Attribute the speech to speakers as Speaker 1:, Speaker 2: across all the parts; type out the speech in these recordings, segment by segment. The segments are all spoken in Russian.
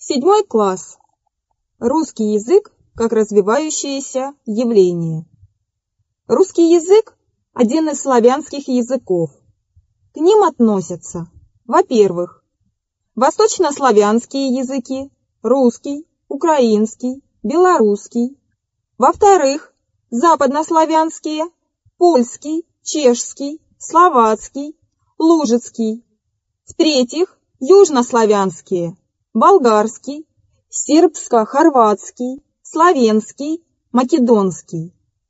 Speaker 1: Седьмой класс. Русский язык как развивающееся явление. Русский язык – один из славянских языков. К ним относятся, во-первых, восточнославянские языки – русский, украинский, белорусский. Во-вторых, западнославянские – польский, чешский, словацкий, лужицкий. В-третьих, южнославянские – болгарский, сербско-хорватский, словенский, македонский.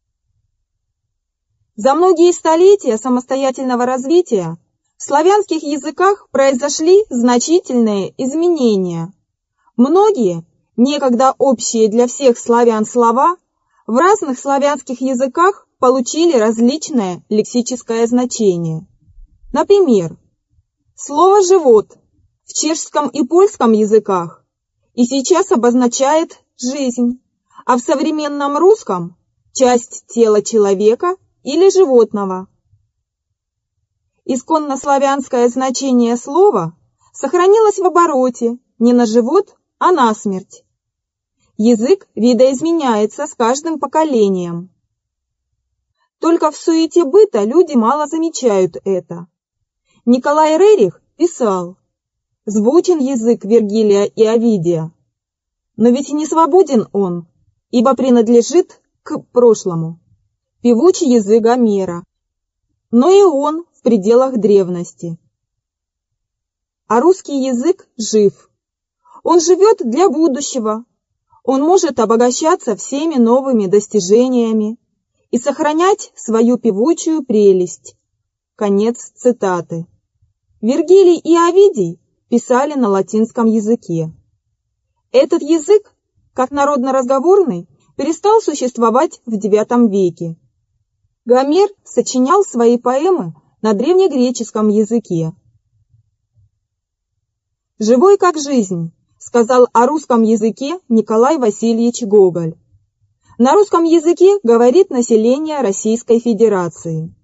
Speaker 1: За многие столетия самостоятельного развития в славянских языках произошли значительные изменения. Многие, некогда общие для всех славян слова, в разных славянских языках получили различное лексическое значение. Например, слово «живот» в чешском и польском языках и сейчас обозначает жизнь, а в современном русском – часть тела человека или животного. Исконно славянское значение слова сохранилось в обороте не на живот, а на смерть. Язык видоизменяется с каждым поколением. Только в суете быта люди мало замечают это. Николай Рерих писал: «Звучен язык Вергилия и Овидия, но ведь не свободен он, ибо принадлежит к прошлому. Певучий язык Гомера, но и он в пределах древности. А русский язык жив. Он живет для будущего. Он может обогащаться всеми новыми достижениями и сохранять свою певучую прелесть». Конец цитаты. Вергилий и Овидий писали на латинском языке. Этот язык, как народно-разговорный, перестал существовать в IX веке. Гомер сочинял свои поэмы на древнегреческом языке. «Живой как жизнь», сказал о русском языке Николай Васильевич Гоголь. На русском языке говорит население Российской Федерации.